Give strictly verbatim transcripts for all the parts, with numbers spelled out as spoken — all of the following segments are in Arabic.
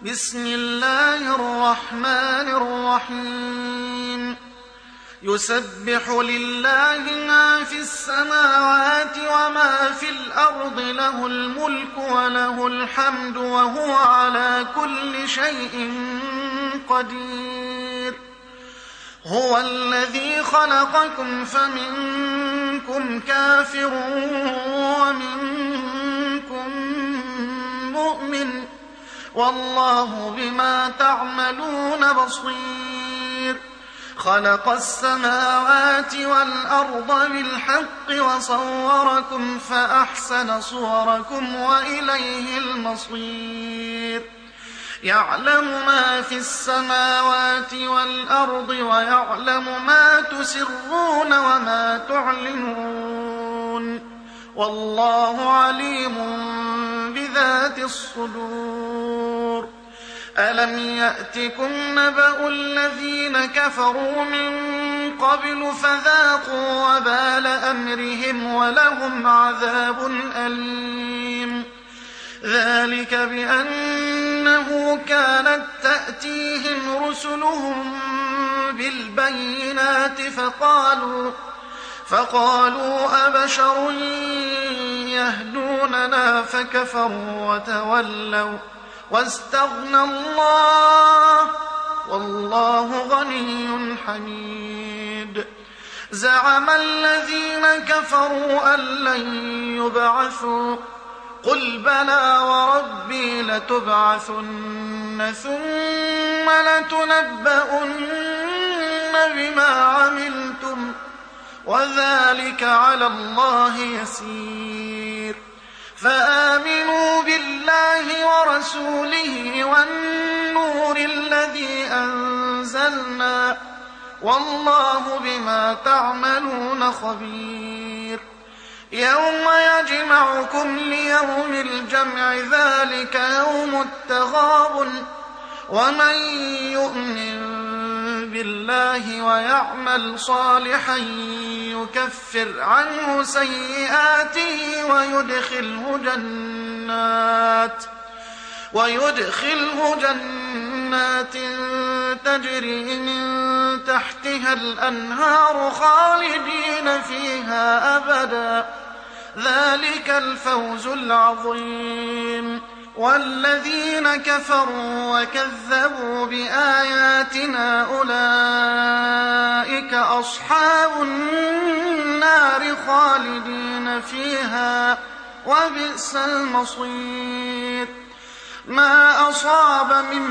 بسم الله الرحمن الرحيم يسبح لله ما في السماوات وما في الأرض له الملك وله الحمد وهو على كل شيء قدير هو الذي خلقكم فمنكم كافر ومنكم مؤمن والله بما تعملون بصير خلق السماوات والأرض بالحق وصوركم فأحسن صوركم وإليه المصير يعلم ما في السماوات والأرض ويعلم ما تسرون وما تعلنون والله عليم بذات الصدور ألم يأتكم نبأ الذين كفروا من قبل فذاقوا وبال أمرهم ولهم عذاب أليم ذلك بأنه كانت تأتيهم رسلهم بالبينات فقالوا فقالوا أبشر يهدوننا فكفروا وتولوا واستغنى الله والله غني حميد زعم الذين كفروا أن لن يبعثوا قل بلى وربي لتبعثن ثم لتنبؤن بما عملتم وذلك على الله يسير فآمنوا بالله ورسوله والنور الذي أنزلنا والله بما تعملون خبير يوم يجمعكم ليوم الجمع ذلك يوم التغابن ومن يؤمن بالله ويعمل صالحا يكفر عنه سيئاته ويدخله جنات ويدخله جنات تجري من تحتها الأنهار خالدين فيها أبدا ذلك الفوز العظيم والذين كفروا وكذبوا بآياتنا أولئك أصحاب النار خالدين فيها وبئس المصير ما أصاب من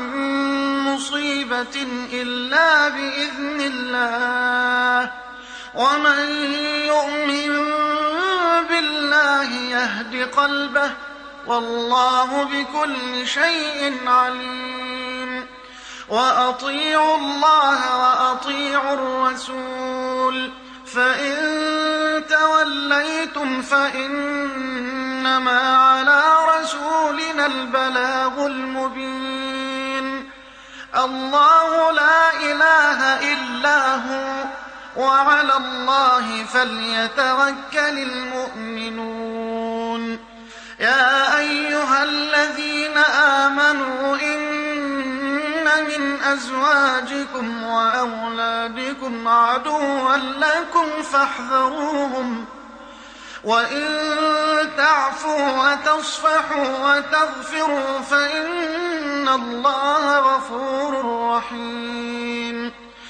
مصيبة إلا بإذن الله ومن يؤمن بالله يهد قلبه والله بكل شيء عليم وأطيعوا الله وأطيعوا الرسول فإن توليتم فإنما على رسولنا البلاغ المبين الله لا إله إلا هو وعلى الله فليتوكل المؤمنون يا أيها الذين آمنوا إن من أزواجكم وأولادكم عدوا لكم فاحذروهم وإن تعفوا وتصفحوا وتغفروا فإن الله غفور رحيم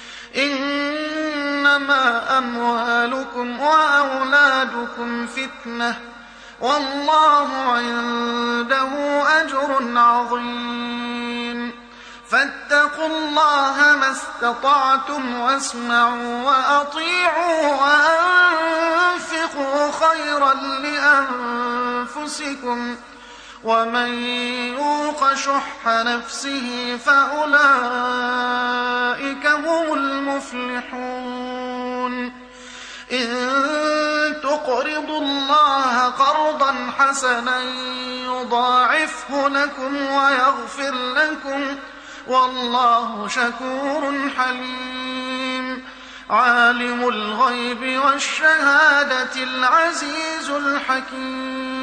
إنما أموالكم وأولادكم فتنة والله عنده أجر عظيم فاتقوا الله ما استطعتم واسمعوا وأطيعوا وأنفقوا خيرا لأنفسكم ومن يوق شح نفسه فأولئك هم المفلحون إن تقرضوا الله قرضا حسنا يضاعفه لكم ويغفر لكم والله شكور حليم عالم الغيب والشهادة العزيز الحكيم